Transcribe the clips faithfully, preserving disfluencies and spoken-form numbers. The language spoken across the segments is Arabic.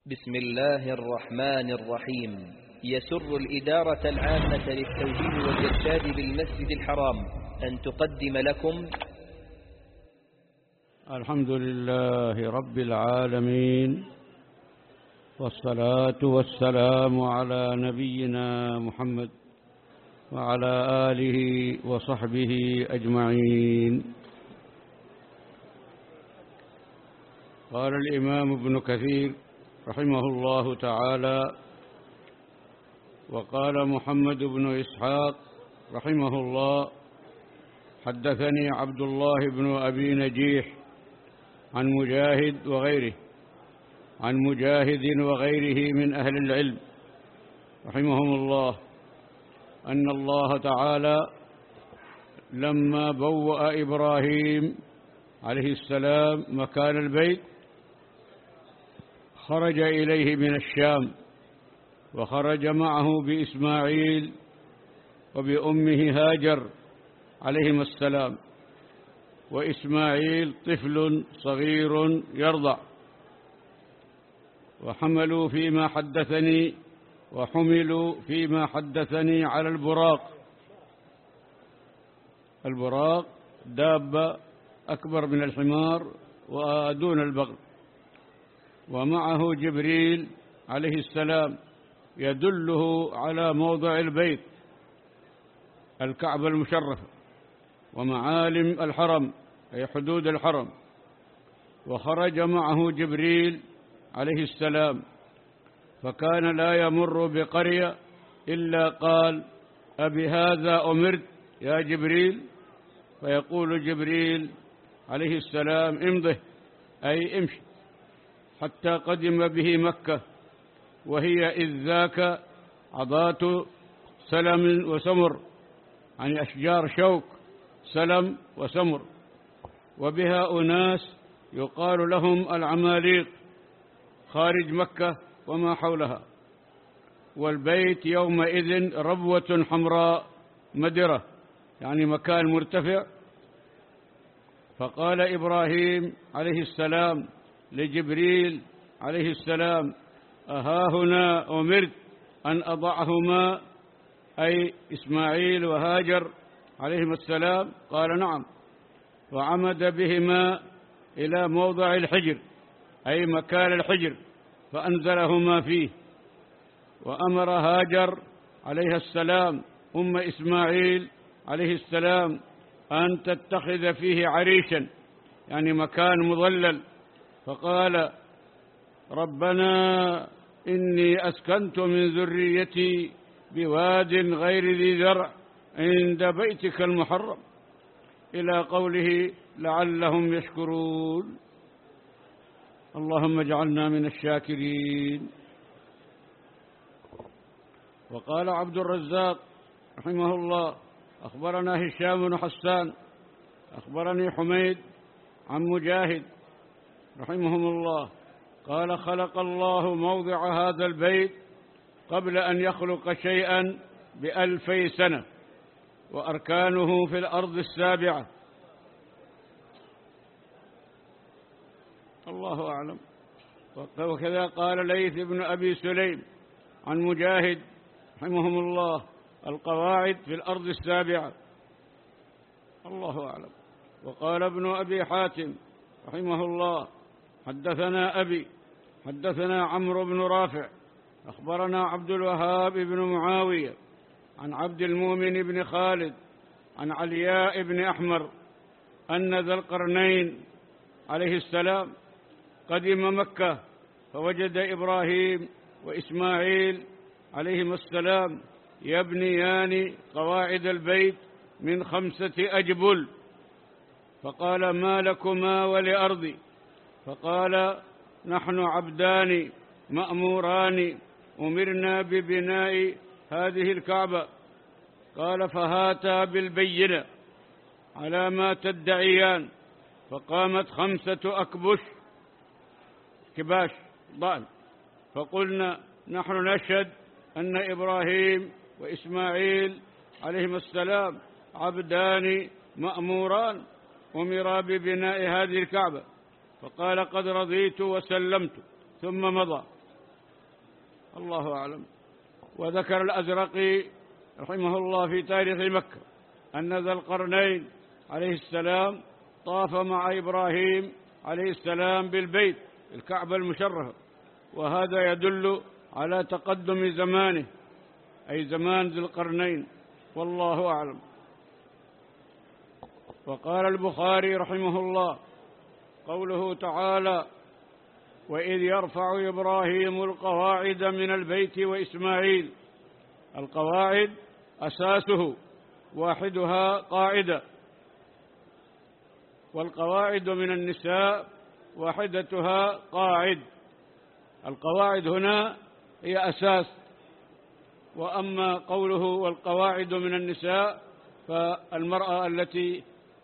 بسم الله الرحمن الرحيم. يسر الإدارة العامة للتوجيه والإرشاد بالمسجد الحرام أن تقدم لكم الحمد لله رب العالمين، والصلاة والسلام على نبينا محمد وعلى آله وصحبه أجمعين. قال الإمام ابن كثير رحمه الله تعالى: وقال محمد بن إسحاق رحمه الله: حدثني عبد الله بن أبي نجيح عن مجاهد وغيره عن مجاهد وغيره من أهل العلم رحمهم الله أن الله تعالى لما بوأ إبراهيم عليه السلام مكان البيت خرج إليه من الشام، وخرج معه بإسماعيل وبأمه هاجر عليهما السلام، وإسماعيل طفل صغير يرضع. وحملوا فيما حدثني وحملوا فيما حدثني على البراق. البراق دابة أكبر من الحمار ودون البغل، ومعه جبريل عليه السلام يدله على موضع البيت، الكعبة المشرفة ومعالم الحرم أي حدود الحرم. وخرج معه جبريل عليه السلام، فكان لا يمر بقرية إلا قال: أبهذا أمرت يا جبريل؟ فيقول جبريل عليه السلام: امضه، أي امشي، حتى قدم به مكة، وهي إذ ذاك عضات سلم وسمر، يعني أشجار شوك، سلم وسمر، وبها أناس يقال لهم العماليق خارج مكة وما حولها. والبيت يومئذ ربوة حمراء مدرة، يعني مكان مرتفع. فقال إبراهيم عليه السلام لجبريل عليه السلام: أها هنا أمرت أن أضعهما، أي إسماعيل وهاجر عليهما السلام؟ قال: نعم. وعمد بهما إلى موضع الحجر، أي مكان الحجر، فأنزلهما فيه. وأمر هاجر عليها السلام أم إسماعيل عليه السلام أن تتخذ فيه عريشا، يعني مكان مظلل. فقال: ربنا إني أسكنت من ذريتي بواد غير ذي ذرع عند بيتك المحرم، إلى قوله لعلهم يشكرون. اللهم اجعلنا من الشاكرين. وقال عبد الرزاق رحمه الله: أخبرنا هشام بن حسان أخبرني حميد عن مجاهد رحمهم الله قال: خلق الله موضع هذا البيت قبل أن يخلق شيئا بألفي سنة، وأركانه في الأرض السابعة. الله أعلم. وكذا قال ليث بن أبي سليم عن مجاهد رحمهم الله: القواعد في الأرض السابعة. الله أعلم. وقال ابن أبي حاتم رحمه الله: حدثنا أبي حدثنا عمرو بن رافع أخبرنا عبد الوهاب بن معاوية عن عبد المؤمن بن خالد عن علياء بن أحمر أن ذا القرنين عليه السلام قدم مكة، فوجد إبراهيم وإسماعيل عليهما السلام يبنيان قواعد البيت من خمسة أجبل. فقال: ما لكما ولأرضي؟ فقال: نحن عبدان مأموران أمرنا ببناء هذه الكعبة. قال: فهاتا بالبينة على ما تدعيان. فقامت خمسة أكبش كباش ضأن، فقلنا: نحن نشهد أن إبراهيم وإسماعيل عليهما السلام عبدان مأموران أمرا ببناء هذه الكعبة. فقال: قد رضيت وسلمت، ثم مضى. الله أعلم. وذكر الأزرقي رحمه الله في تاريخ مكة أن ذا القرنين عليه السلام طاف مع إبراهيم عليه السلام بالبيت الكعبة المشرفة، وهذا يدل على تقدم زمانه، أي زمان ذي القرنين، والله أعلم. وقال البخاري رحمه الله قوله تعالى: وإذ يرفع إبراهيم القواعد من البيت وإسماعيل. القواعد أساسه واحدها قاعدة، والقواعد من النساء واحدتها قاعد. القواعد هنا هي أساس، وأما قوله والقواعد من النساء فالمرأة التي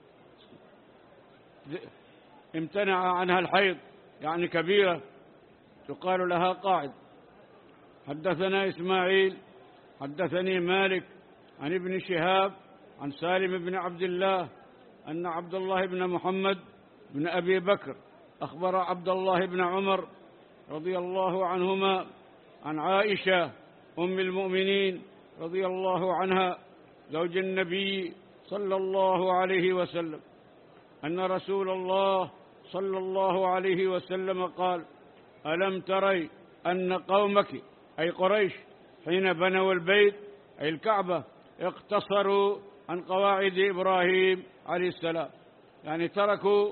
امتنع عنها الحيض يعني كبيرة تقال لها قاعد. حدثنا إسماعيل حدثني مالك عن ابن شهاب عن سالم بن عبد الله أن عبد الله بن محمد بن أبي بكر أخبر عبد الله بن عمر رضي الله عنهما عن عائشة أم المؤمنين رضي الله عنها زوج النبي صلى الله عليه وسلم أن رسول الله صلى الله عليه وسلم قال: ألم تري أن قومك أي قريش حين بنوا البيت أي الكعبة اقتصروا عن قواعد إبراهيم عليه السلام، يعني تركوا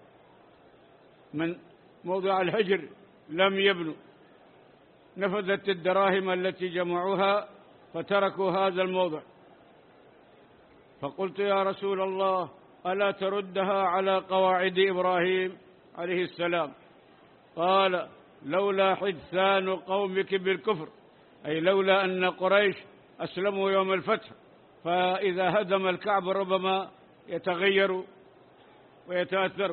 من موضع الحجر لم يبنوا، نفذت الدراهم التي جمعوها فتركوا هذا الموضع. فقلت: يا رسول الله ألا تردها على قواعد إبراهيم عليه السلام؟ قال: لولا حدثان قومك بالكفر، أي لولا أن قريش أسلموا يوم الفتح، فإذا هدم الكعب ربما يتغير ويتأثر.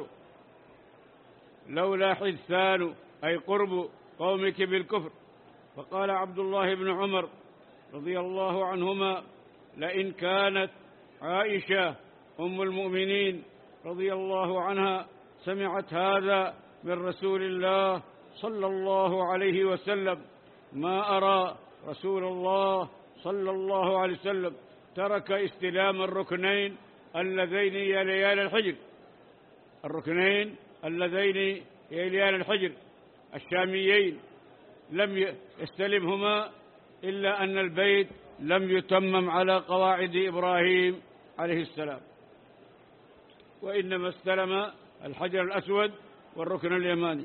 لولا حدثان أي قرب قومك بالكفر. فقال عبد الله بن عمر رضي الله عنهما: لئن كانت عائشة أم المؤمنين رضي الله عنها سمعت هذا من رسول الله صلى الله عليه وسلم ما أرى رسول الله صلى الله عليه وسلم ترك استلام الركنين اللذين يليان الحجر، الركنين اللذين يليان الحجر الشاميين لم يستلمهما إلا أن البيت لم يتمم على قواعد إبراهيم عليه السلام، وإنما استلم الحجر الأسود والركن اليماني.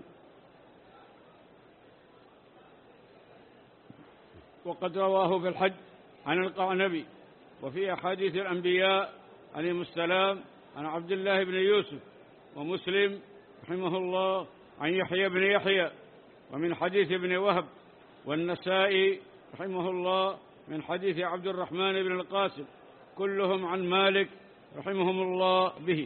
وقد رواه في الحج عن القعنبي وفي أحاديث الأنبياء عليهم السلام عن عبد الله بن يوسف ومسلم رحمه الله عن يحيى بن يحيى، ومن حديث ابن وهب والنسائي رحمه الله من حديث عبد الرحمن بن القاسم، كلهم عن مالك رحمهم الله به.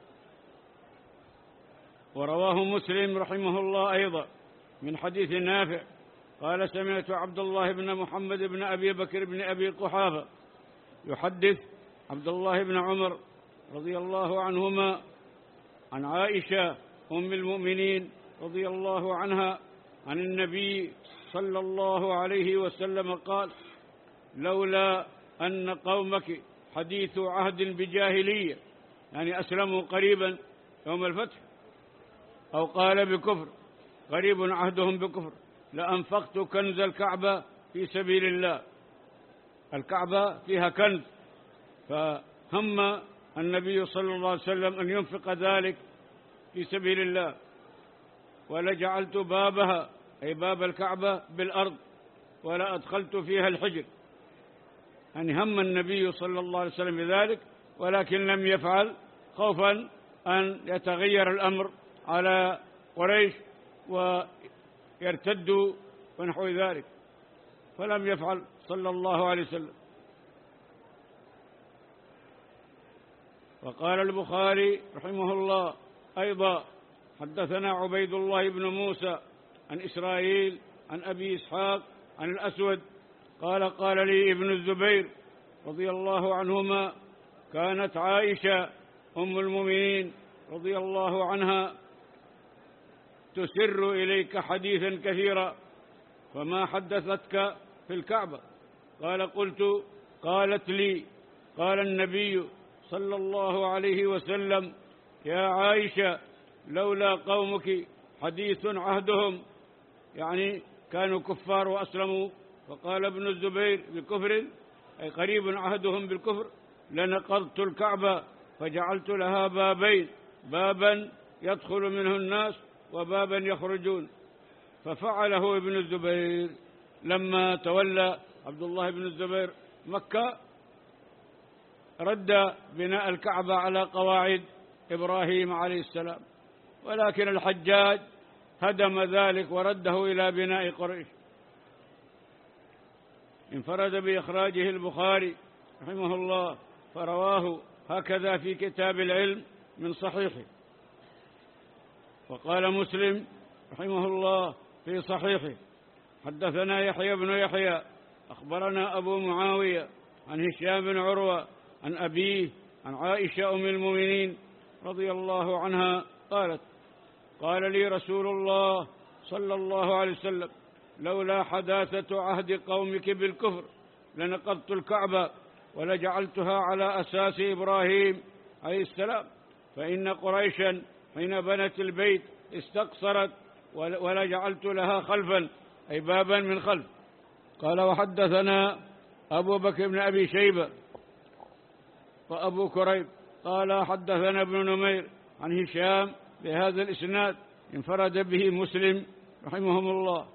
ورواه مسلم رحمه الله أيضا من حديث نافع قال: سمعت عبد الله بن محمد بن أبي بكر بن أبي قحافة يحدث عبد الله بن عمر رضي الله عنهما عن عائشة أم المؤمنين رضي الله عنها عن النبي صلى الله عليه وسلم قال: لولا أن قومك حديث عهد بجاهلية، يعني أسلموا قريبا يوم الفتح، أو قال بكفر قريب عهدهم بكفر، لأنفقت كنز الكعبة في سبيل الله. الكعبة فيها كنز، فهم النبي صلى الله عليه وسلم أن ينفق ذلك في سبيل الله. ولجعلت بابها أي باب الكعبة بالأرض ولا أدخلت فيها الحجر، يعني هم النبي صلى الله عليه وسلم بذلك، ولكن لم يفعل خوفا أن يتغير الأمر على قريش ويرتدوا ونحو ذلك، فلم يفعل صلى الله عليه وسلم. وقال البخاري رحمه الله أيضا: حدثنا عبيد الله بن موسى عن إسرائيل عن أبي إسحاق عن الأسود قال: قال لي ابن الزبير رضي الله عنهما: كانت عائشة أم المؤمنين رضي الله عنها تسر إليك حديثا كثيرا، فما حدثتك في الكعبة؟ قال قلت قالت لي قال النبي صلى الله عليه وسلم يا عائشة لولا قومك حديث عهدهم، يعني كانوا كفار وأسلموا، فقال ابن الزبير بكفر أي قريب عهدهم بالكفر، لنقضت الكعبة فجعلت لها بابين، بابا يدخل منه الناس وبابا يخرجون. ففعله ابن الزبير لما تولى عبد الله بن الزبير مكة، رد بناء الكعبة على قواعد إبراهيم عليه السلام، ولكن الحجاج هدم ذلك ورده إلى بناء قريش. انفرد بإخراجه البخاري رحمه الله، فرواه هكذا في كتاب العلم من صحيحه. وقال مسلم رحمه الله في صحيحه حدثنا يحيى بن يحيى أخبرنا أبو معاوية عن هشام بن عروة عن أبيه عن عائشة أم المؤمنين رضي الله عنها قالت قال لي رسول الله صلى الله عليه وسلم لولا حداثة عهد قومك بالكفر لنقضت الكعبة ولجعلتها على أساس إبراهيم عليه السلام، فإن قريشا حين بنت البيت استقصرت ولجعلت لها خلفا أي بابا من خلف. قال وحدثنا أبو بكر بن أبي شيبة وأبو كريب قال حدثنا ابن نمير عن هشام بهذا الإسناد، انفرد به مسلم رحمهم الله.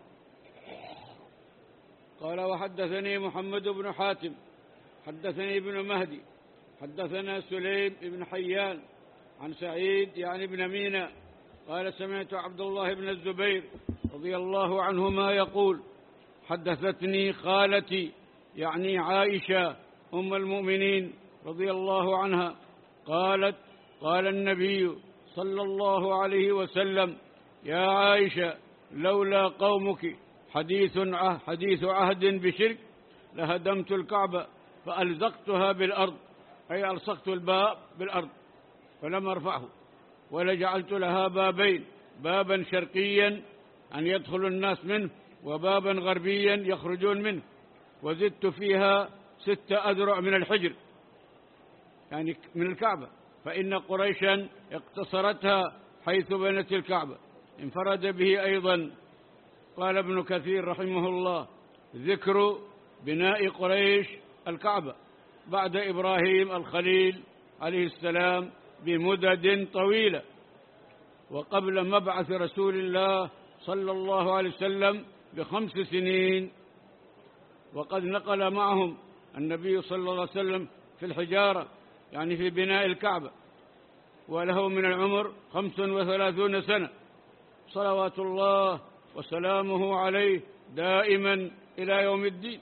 قال وحدثني محمد بن حاتم حدثني ابن مهدي حدثنا سليم بن حيان عن سعيد يعني ابن مينا قال سمعت عبد الله بن الزبير رضي الله عنهما يقول حدثتني خالتي يعني عائشة أم المؤمنين رضي الله عنها قالت قال النبي صلى الله عليه وسلم يا عائشة لولا قومك حديث عهد, حديث عهد بشرك لهدمت الكعبة فألزقتها بالأرض أي ألصقت الباب بالأرض فلم أرفعه، ولجعلت لها بابين، بابا شرقيا أن يدخل الناس منه وبابا غربيا يخرجون منه، وزدت فيها ست أذرع من الحجر يعني من الكعبة، فإن قريشا اقتصرتها حيث بنت الكعبة. انفرد به أيضا. قال ابن كثير رحمه الله ذكر بناء قريش الكعبة بعد إبراهيم الخليل عليه السلام بمدد طويلة، وقبل مبعث رسول الله صلى الله عليه وسلم بخمس سنين، وقد نقل معهم النبي صلى الله عليه وسلم في الحجارة يعني في بناء الكعبة، وله من العمر خمس وثلاثون سنة صلوات الله وسلامه عليه دائما إلى يوم الدين.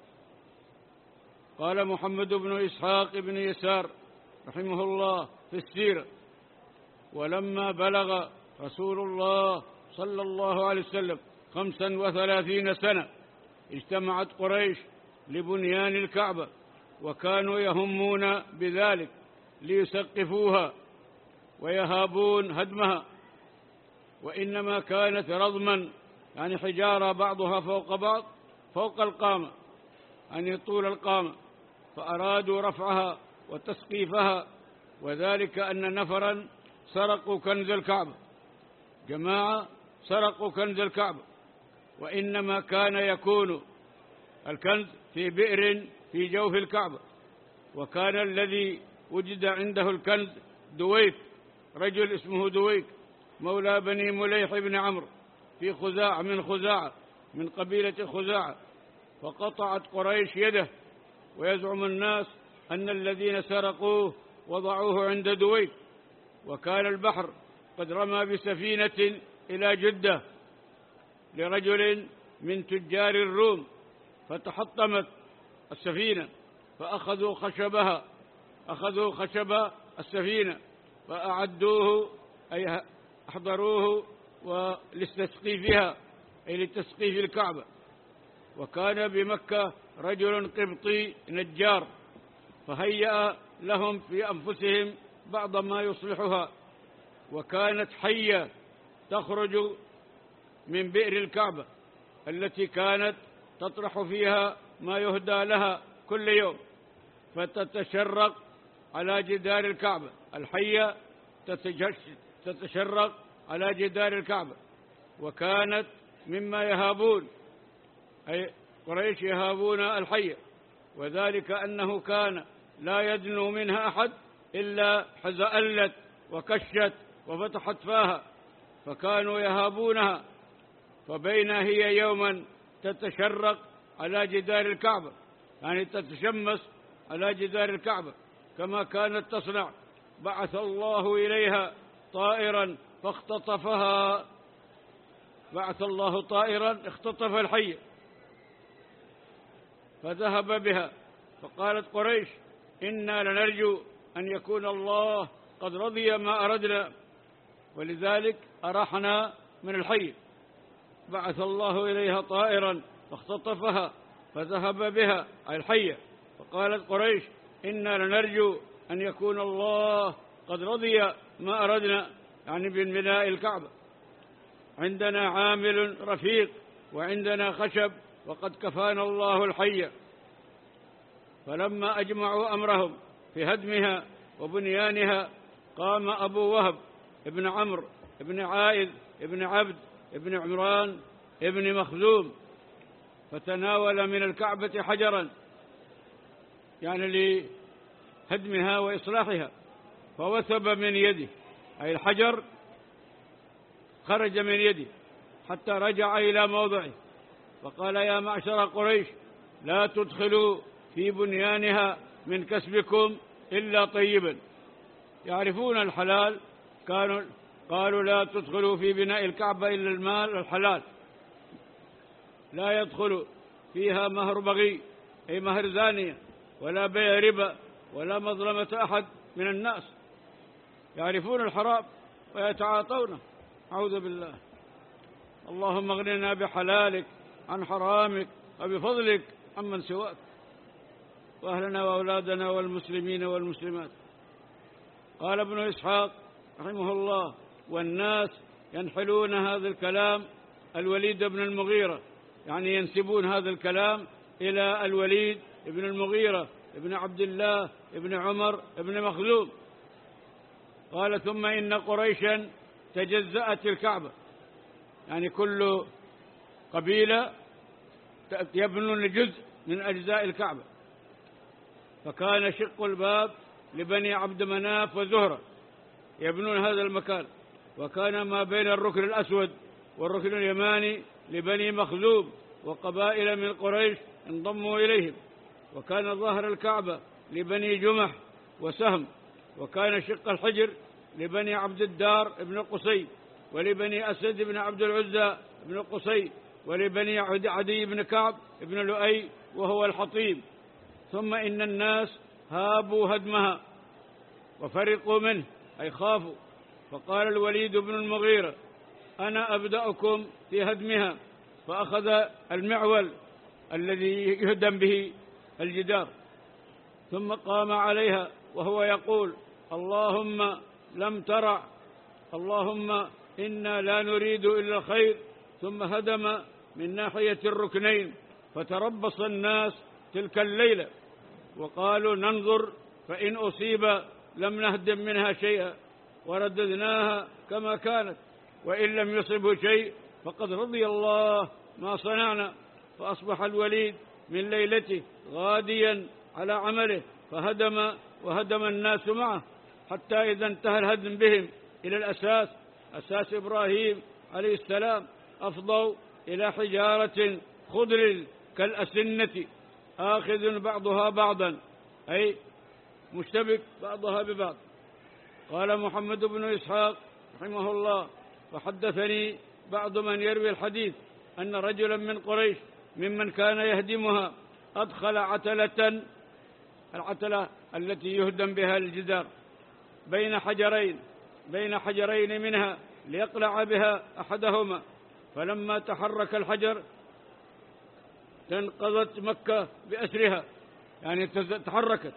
قال محمد بن إسحاق بن يسار رحمه الله في السيرة ولما بلغ رسول الله صلى الله عليه وسلم خمسا وثلاثين سنة اجتمعت قريش لبنيان الكعبة، وكانوا يهمون بذلك ليسقفوها ويهابون هدمها، وإنما كانت رضما يعني حجارة بعضها فوق بعض فوق القامة يعني طول القامة، فأرادوا رفعها وتسقيفها، وذلك أن نفرا سرقوا كنز الكعبة، جماعة سرقوا كنز الكعبة، وإنما كان يكون الكنز في بئر في جوف الكعبة، وكان الذي وجد عنده الكنز دويك، رجل اسمه دويك مولى بني مليح بن عمرو في خزاعة من خزاعة من قبيلة خزاعة، فقطعت قريش يده، ويزعم الناس أن الذين سرقوه وضعوه عند دويك، وكان البحر قد رمى بسفينة إلى جدة لرجل من تجار الروم، فتحطمت السفينة فأخذوا خشبها أخذوا خشب السفينة فأعدوه أي أحضروه ولتسقيفها أي لتسقيف الكعبة. وكان بمكة رجل قبطي نجار فهيأ لهم في أنفسهم بعض ما يصلحها، وكانت حية تخرج من بئر الكعبة التي كانت تطرح فيها ما يهدى لها كل يوم، فتتشرق على جدار الكعبة. الحية تتشرق على جدار الكعبة، وكانت مما يهابون، أي قريش يهابون الحية، وذلك أنه كان لا يدنو منها أحد إلا حزألت وكشت وفتحت فاها، فكانوا يهابونها. فبين هي يوما تتشرق على جدار الكعبة، يعني تتشمس على جدار الكعبة كما كانت تصنع، بعث الله إليها طائرا فاختطفها، بعث الله طائرا اختطف الحية فذهب بها. فقالت قريش: إنا لنرجو أن يكون الله قد رضي ما أردنا، ولذلك أرحنا من الحية. بعث الله إليها طائرا فاختطفها فذهب بها الحية. فقالت قريش: إنا لنرجو أن يكون الله قد رضي ما أردنا، يعني ببناء الكعبة. عندنا عامل رفيق وعندنا خشب، وقد كفانا الله الحية. فلما أجمعوا أمرهم في هدمها وبنيانها، قام أبو وهب ابن عمرو ابن عائذ ابن عبد ابن عمران ابن مخزوم، فتناول من الكعبة حجرا، يعني لهدمها وإصلاحها، فوثب من يده، أي الحجر خرج من يده حتى رجع إلى موضعه، فقال: يا معشر قريش، لا تدخلوا في بنيانها من كسبكم إلا طيبا. يعرفون الحلال، كانوا قالوا: لا تدخلوا في بناء الكعبة إلا المال الحلال، لا يدخل فيها مهر بغي، أي مهر زانية، ولا بيع ربا، ولا مظلمة أحد من الناس. يعرفون الحرام ويتعاطونه. أعوذ بالله. اللهم اغننا بحلالك عن حرامك وبفضلك عمن سواك، وأهلنا وأولادنا والمسلمين والمسلمات. قال ابن إسحاق رحمه الله: والناس ينحلون هذا الكلام الوليد بن المغيرة، يعني ينسبون هذا الكلام إلى الوليد بن المغيرة ابن عبد الله ابن عمر ابن مخزوم. قال: ثم إن قريشا تجزأت الكعبة، يعني كل قبيلة يبنون جزء من أجزاء الكعبة. فكان شق الباب لبني عبد مناف وزهرة يبنون هذا المكان، وكان ما بين الركن الأسود والركن اليماني لبني مخزوم، وقبائل من قريش انضموا إليهم. وكان ظهر الكعبة لبني جمح وسهم، وكان شق الحجر لبني عبد الدار ابن قصي، ولبني أسد بن عبد العزى بن قصي، ولبني عدي بن كعب بن لؤي وهو الحطيب. ثم إن الناس هابوا هدمها وفرقوا منه، أي خافوا. فقال الوليد بن المغيرة: أنا أبدأكم في هدمها. فأخذ المعول الذي يهدم به الجدار، ثم قام عليها وهو يقول: اللهم لم ترع، اللهم إنا لا نريد إلا الخير. ثم هدم من ناحية الركنين، فتربص الناس تلك الليلة وقالوا: ننظر، فإن أصيب لم نهدم منها شيئا ورددناها كما كانت، وإن لم يصبه شيء فقد رضي الله ما صنعنا. فأصبح الوليد من ليلته غاديا على عمله، فهدم وهدم الناس معه، حتى إذا انتهى الهدم بهم إلى الأساس، أساس إبراهيم عليه السلام، أفضوا إلى حجارة خضر كالأسنة آخذ بعضها بعضا، أي مشتبك بعضها ببعض. قال محمد بن إسحاق رحمه الله: وحدثني بعض من يروي الحديث أن رجلا من قريش ممن كان يهدمها أدخل عتلة، العتلة التي يهدم بها الجدار، بين حجرين بين حجرين منها ليقلع بها أحدهما. فلما تحرك الحجر تنقضت مكة بأسرها، يعني تحركت،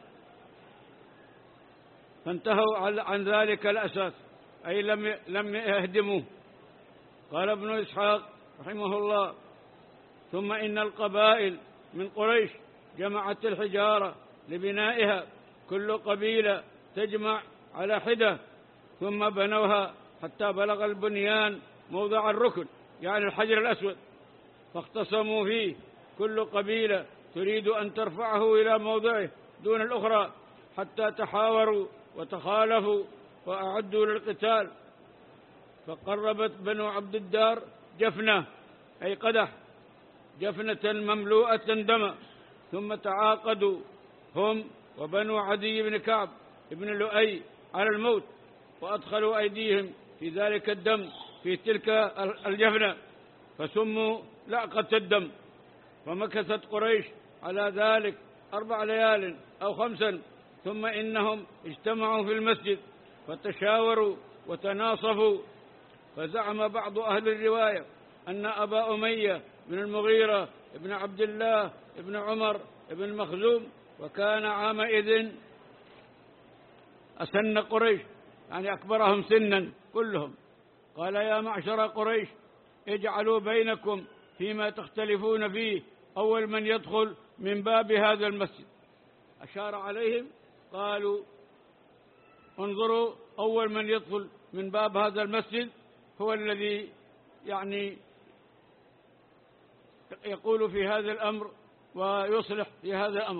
فانتهوا عن ذلك الأساس، أي لم لم يهدموه. قال ابن إسحاق رحمه الله: ثم إن القبائل من قريش جمعت الحجارة لبنائها، كل قبيلة تجمع على حدة، ثم بنوها حتى بلغ البنيان موضع الركن يعني الحجر الأسود، فاختصموا فيه، كل قبيلة تريد أن ترفعه إلى موضعه دون الأخرى، حتى تحاوروا وتخالفوا وأعدوا للقتال. فقربت بنو عبد الدار جفنة أي قدح، جفنة مملوءة دما، ثم تعاقدوا هم وبنو عدي بن كعب بن لؤي على الموت، وأدخلوا أيديهم في ذلك الدم في تلك الجفنة، فسموا لعقة الدم. فمكثت قريش على ذلك أربع ليال أو خمسا، ثم إنهم اجتمعوا في المسجد فتشاوروا وتناصفوا. فزعم بعض أهل الرواية أن أبا أمية بن المغيرة بن عبد الله بن عمر بن مخزوم، وكان عامئذ أسن قريش يعني أكبرهم سنا كلهم، قال: يا معشر قريش، اجعلوا بينكم فيما تختلفون فيه أول من يدخل من باب هذا المسجد. أشار عليهم، قالوا: انظروا، أول من يدخل من باب هذا المسجد هو الذي يعني يقول في هذا الأمر ويصلح في هذا الأمر.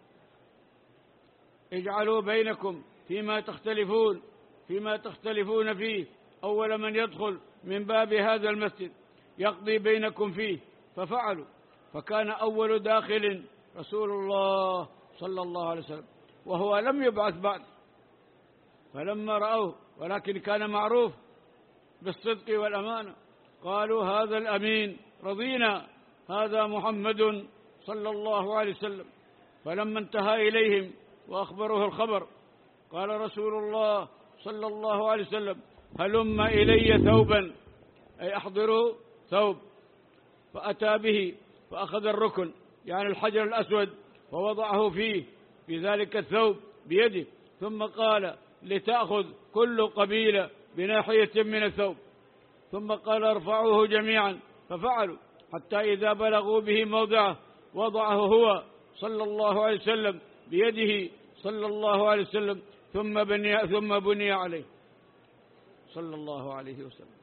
اجعلوا بينكم فيما تختلفون فيما تختلفون فيه أول من يدخل من باب هذا المسجد يقضي بينكم فيه. ففعلوا، فكان أول داخل رسول الله صلى الله عليه وسلم، وهو لم يبعث بعد. فلما رأوه، ولكن كان معروف بالصدق والأمانة، قالوا: هذا الأمين، رضينا، هذا محمد صلى الله عليه وسلم. فلما انتهى إليهم وأخبروه الخبر، قال رسول الله صلى الله عليه وسلم: هلم إلي ثوبا، أي أحضروا ثوب. فأتى به، فأخذ الركن يعني الحجر الأسود ووضعه فيه في ذلك الثوب بيده، ثم قال: لتأخذ كل قبيلة بناحية من الثوب، ثم قال: ارفعوه جميعا. ففعلوا حتى إذا بلغوا به موضعه وضعه هو صلى الله عليه وسلم بيده صلى الله عليه وسلم، ثم بني, ثم بني عليه صلى الله عليه وسلم.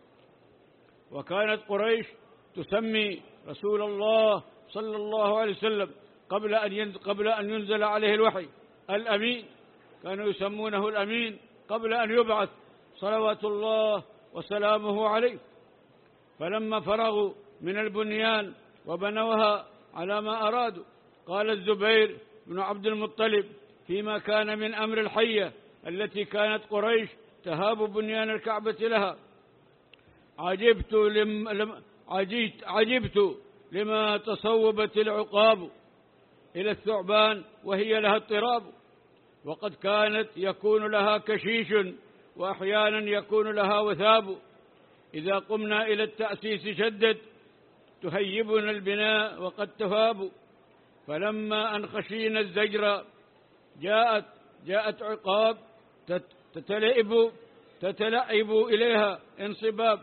وكانت قريش تسمي رسول الله صلى الله عليه وسلم قبل أن قبل أن ينزل عليه الوحي الأمين، كانوا يسمونه الأمين قبل أن يبعث صلوات الله وسلامه عليه. فلما فرغوا من البنيان وبنوها على ما أرادوا، قال الزبير بن عبد المطلب فيما كان من أمر الحية التي كانت قريش تهاب بنيان الكعبة لها: عجبت, لم لم عجبت, عجبت لما تصوبت العقاب إلى الثعبان وهي لها اضطراب، وقد كانت يكون لها كشيش وأحيانا يكون لها وثاب، إذا قمنا إلى التأسيس شدد تهيبنا البناء وقد تهاب. فلما أن خشينا الزجر جاءت جاءت عقاب تتلعب تتلعب إليها انصباب،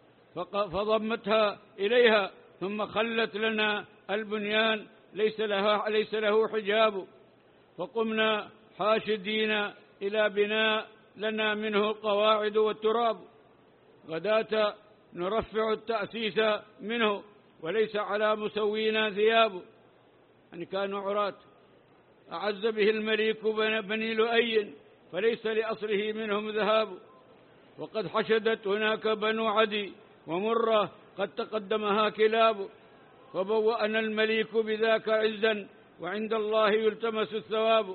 فضمتها إليها، ثم خلت لنا البنيان ليس لها ليس له حجاب، فقمنا حاشدين إلى بناء لنا منه القواعد والتراب، غداة نرفع التأسيس منه وليس على مسوينا ثياب. يعني كانوا عراة، أعز به المليك بني لؤي فليس لأصله منهم ذهاب، وقد حشدت هناك بنو عدي ومرة قد تقدمها كلاب، فبوأنا المليك بذاك عزا وعند الله يلتمس الثواب.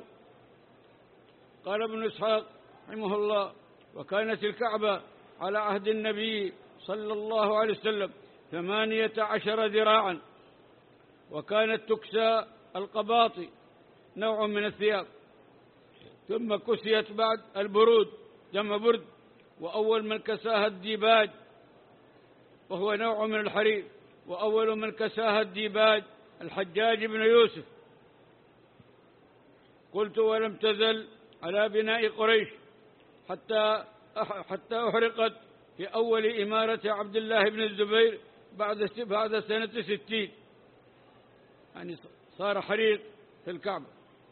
قال ابن إسحاق رحمه الله: وكانت الكعبة على عهد النبي صلى الله عليه وسلم ثمانية عشر ذراعا، وكانت تكسى القباطي نوع من الثياب، ثم كسيت بعد البرود جمع برد، وأول من كساها الديباج وهو نوع من الحرير، وأول من كساها الديباج الحجاج بن يوسف. قلت: ولم تزل على بناء قريش حتى حتى أحرقت في أول إمارة عبد الله بن الزبير بعد بعد سنة ستين، يعني صار حريق في الكعبة،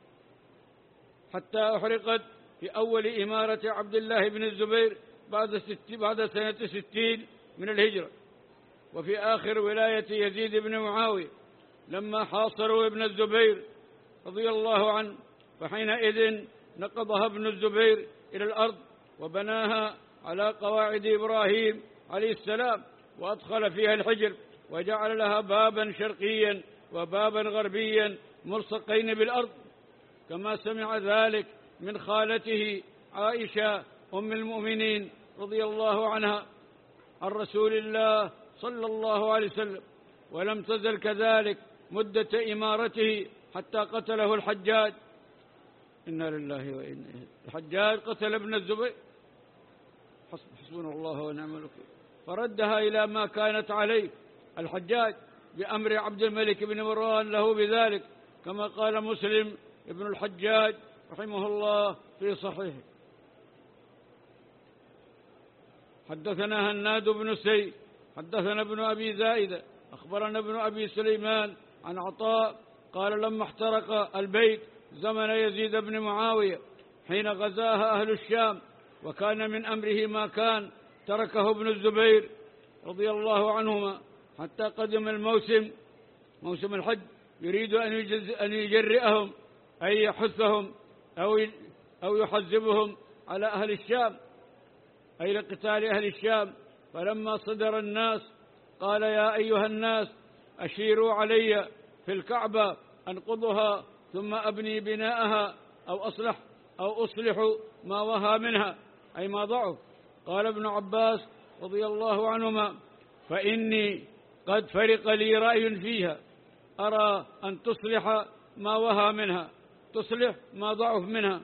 حتى أحرقت في أول إمارة عبد الله بن الزبير بعد ست بعد سنة ستين من الهجرة. وفي آخر ولاية يزيد بن معاوية لما حاصروا ابن الزبير رضي الله عنه، فحينئذ نقضها ابن الزبير إلى الأرض وبناها على قواعد إبراهيم عليه السلام، وأدخل فيها الحجر وجعل لها بابا شرقيا وبابا غربيا ملصقين بالأرض، كما سمع ذلك من خالته عائشة أم المؤمنين رضي الله عنها عن رسول الله صلى الله عليه وسلم. ولم تزل كذلك مدة إمارته حتى قتله الحجاج. إنا لله وإنا إليه. الحجاج قتل ابن الزبير، حسبنا الله ونعم الوكيل، فردها إلى ما كانت عليه الحجاج بأمر عبد الملك بن مروان له بذلك، كما قال مسلم ابن الحجاج رحمه الله في صحيحه. حدثنا هناد بن سي حدثنا ابن أبي زائدة أخبرنا ابن أبي سليمان عن عطاء قال لما احترق البيت زمن يزيد بن معاوية حين غزاها أهل الشام، وكان من أمره ما كان تركه ابن الزبير رضي الله عنهما حتى قدم الموسم موسم الحج، يريد أن يجرئهم أي يحثهم أو أو يحزبهم على أهل الشام، أي لقتال أهل الشام. فلما صدر الناس قال يا أيها الناس أشيروا علي في الكعبة أنقضها ثم أبني بناءها أو أصلح أو أصلح ما وهى منها، أي ما ضعف. قال ابن عباس رضي الله عنهما فإني قد فرق لي رأي فيها، أرى أن تصلح ما وهى منها، تصلح ما ضعف منها،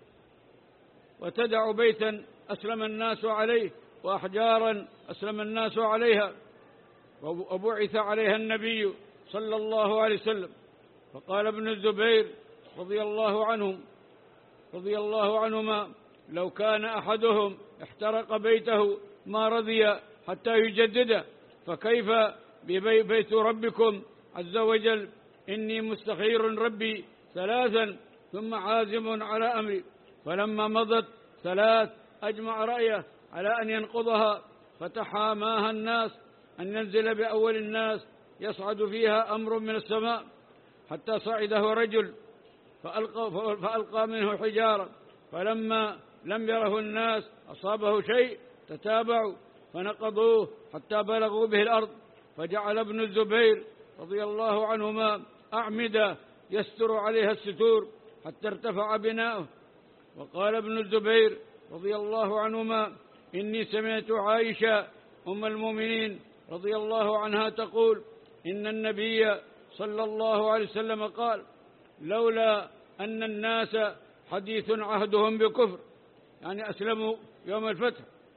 وتدع بيتا أسلم الناس عليه وأحجارا أسلم الناس عليها، وبعث عليها النبي صلى الله عليه وسلم. فقال ابن الزبير رضي الله عنهم رضي الله عنهما لو كان أحدهم احترق بيته ما رضي حتى يجدده، فكيف ببيت ربكم عز وجل؟ إني مستخير ربي ثلاثا ثم عازم على أمري. فلما مضت ثلاث أجمع رأيه على أن ينقضها، فتحاماها الناس أن ينزل بأول الناس يصعد فيها أمر من السماء، حتى صعده رجل فألقى, فألقى منه حجارة، فلما لم يره الناس أصابه شيء تتابعوا فنقضوه حتى بلغوا به الأرض. فجعل ابن الزبير رضي الله عنهما أعمدة يستر عليها الستور حتى ارتفع بناؤه. وقال ابن الزبير رضي الله عنهما إني سمعت عائشة أم المؤمنين رضي الله عنها تقول إن النبي صلى الله عليه وسلم قال لولا أن الناس حديث عهدهم بكفر، يعني أسلموا يوم الفتح،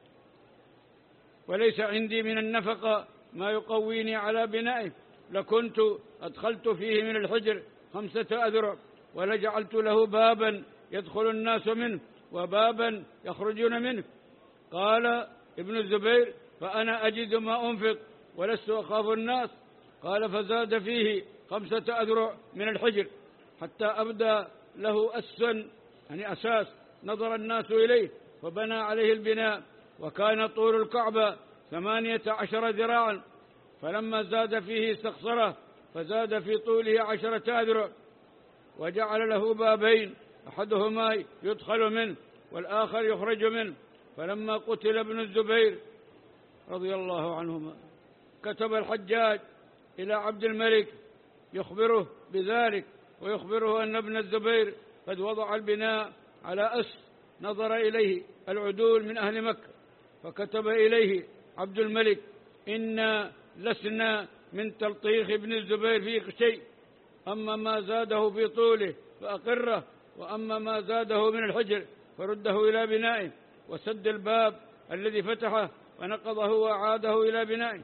وليس عندي من النفقة ما يقويني على بنائه، لكنت أدخلت فيه من الحجر خمسة أذرع، ولجعلت له بابا يدخل الناس منه وبابا يخرجون منه. قال ابن الزبير فأنا أجد ما أنفق ولست أخاف الناس. قال فزاد فيه خمسة أذرع من الحجر حتى أبدى له أسا، يعني أساس نظر الناس إليه، فبنى عليه البناء، وكان طول الكعبة ثمانية عشر ذراعا، فلما زاد فيه استقصره فزاد في طوله عشرة أذرع، وجعل له بابين أحدهما يدخل منه والآخر يخرج منه. فلما قتل ابن الزبير رضي الله عنهما كتب الحجاج إلى عبد الملك يخبره بذلك، ويخبره أن ابن الزبير قد وضع البناء على أس نظر إليه العدول من أهل مكة، فكتب إليه عبد الملك إنا لسنا من تلطيخ ابن الزبير فيه شيء، أما ما زاده في طوله فأقره، وأما ما زاده من الحجر فرده إلى بنائه، وسد الباب الذي فتحه ونقضه وعاده إلى بنائه.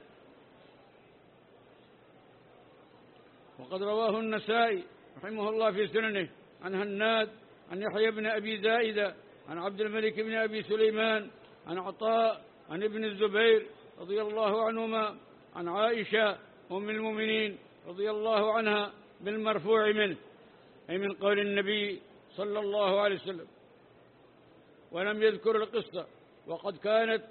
وقد رواه النسائي رحمه الله في سننه عن هناد عن يحيى بن أبي زائدة عن عبد الملك بن أبي سليمان عن عطاء عن ابن الزبير رضي الله عنهما عن عائشة أم المؤمنين رضي الله عنها بالمرفوع منه، أي من قول النبي صلى الله عليه وسلم، ولم يذكر القصة. وقد كانت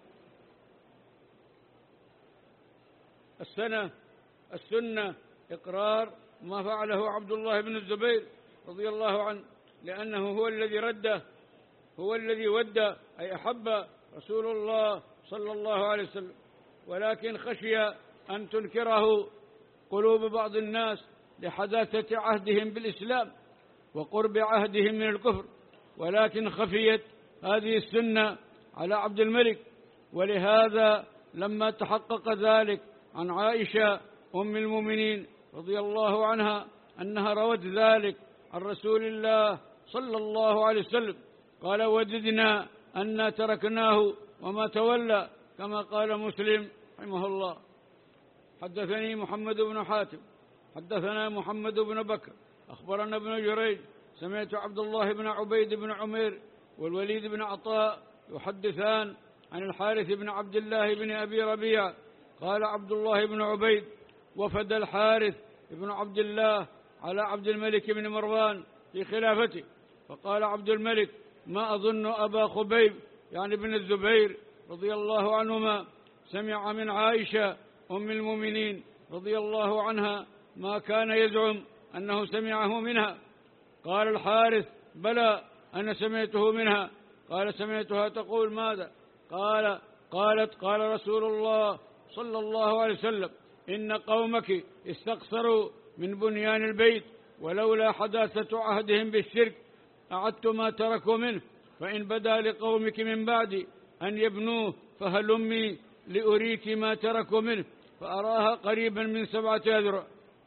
السنة السنة إقرار ما فعله عبد الله بن الزبير رضي الله عنه، لأنه هو الذي رده، هو الذي ود أي أحب رسول الله صلى الله عليه وسلم، ولكن خشي أن تنكره قلوب بعض الناس لحداثة عهدهم بالإسلام وقرب عهدهم من الكفر، ولكن خفيت هذه السنة على عبد الملك. ولهذا لما تحقق ذلك عن عائشة أم المؤمنين رضي الله عنها أنها روت ذلك عن رسول الله صلى الله عليه وسلم، قال: وددنا أن تركناه وما تولى، كما قال مسلم رحمه الله. حدثني محمد بن حاتم حدثنا محمد بن بكر أخبرنا ابن جريج سمعت عبد الله بن عبيد بن عمير والوليد بن عطاء يحدثان عن الحارث بن عبد الله بن أبي ربيعة قال عبد الله بن عبيد: وفد الحارث بن عبد الله على عبد الملك بن مروان في خلافته، فقال عبد الملك: ما أظن أبا خبيب يعني بن الزبير رضي الله عنهما سمع من عائشة أم المؤمنين رضي الله عنها ما كان يزعم أنه سمعه منها. قال الحارث: بلى، أنا سمعته منها. قال: سمعتها تقول ماذا؟ قال: قالت: قال رسول الله صلى الله عليه وسلم: إن قومك استقصروا من بنيان البيت، ولولا حداثة عهدهم بالشرك أعدت ما تركوا منه، فإن بدا لقومك من بعد أن يبنوه فهلمي لأريك ما تركوا منه، فأراها قريبا من سبعة أذرع.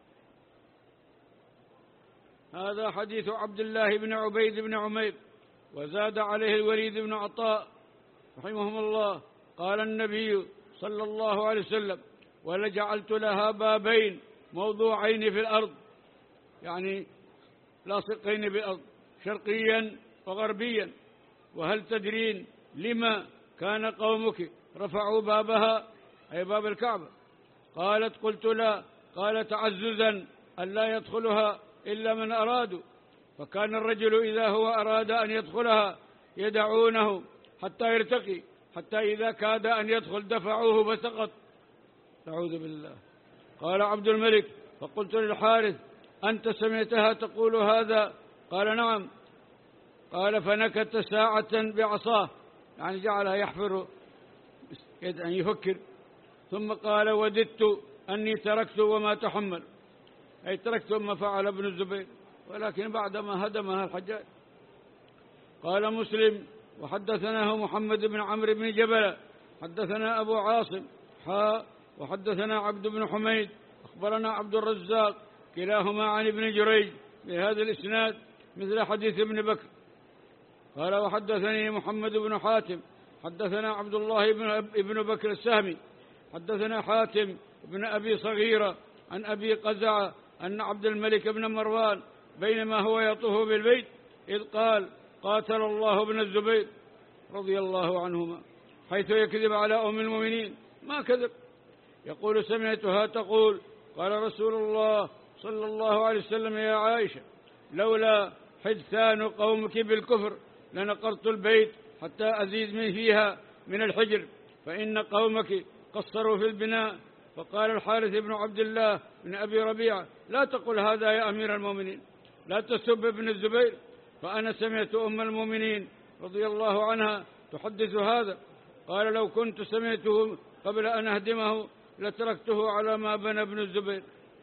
هذا حديث عبد الله بن عبيد بن عمير. وزاد عليه الوليد بن عطاء رحمهم الله: قال النبي صلى الله عليه وسلم: ولجعلت لها بابين موضوعين في الأرض، يعني لاصقين بالأرض، شرقيا وغربيا. وهل تدرين لما كان قومك رفعوا بابها، أي باب الكعبة؟ قالت: قلت لا. قال: تعززا ألا يدخلها إلا من أرادوا، فكان الرجل إذا هو أراد أن يدخلها يدعونه حتى يرتقي، حتى إذا كاد أن يدخل دفعوه فسقط، أعوذ بالله. قال عبد الملك: فقلت للحارث: أنت سمعتها تقول هذا؟ قال: نعم. قال: فنكت ساعة بعصاه، يعني جعلها يحفر يعني يفكر، ثم قال: وددت أني تركت وما تحمل، أي تركت ما فعل ابن الزبير، ولكن بعدما هدمها الحجاج. قال مسلم: وحدثناه محمد بن عمرو بن جبل حدثنا أبو عاصم حاء وحدثنا عبد بن حميد أخبرنا عبد الرزاق كلاهما عن ابن جريج بهذا الإسناد مثل حديث ابن بكر. قال: وحدثني محمد بن حاتم حدثنا عبد الله بن بكر السهمي حدثنا حاتم بن أبي صغيرة عن أبي قزعة أن عبد الملك بن مروان بينما هو يطوف بالبيت إذ قال: قاتل الله ابن الزبير رضي الله عنهما، حيث يكذب على أم المؤمنين، ما كذب. يقول: سمعتها تقول: قال رسول الله صلى الله عليه وسلم: يا عائشة، لولا حدثان قومك بالكفر لنقرت البيت حتى أزيد من فيها من الحجر، فإن قومك قصروا في البناء. فقال الحارث بن عبد الله بن أبي ربيعة: لا تقل هذا يا أمير المؤمنين، لا تسب ابن الزبير، فأنا سمعت أم المؤمنين رضي الله عنها تحدث هذا. قال: لو كنت سمعته قبل أن أهدمه لتركته على ما بنى ابن الزبير.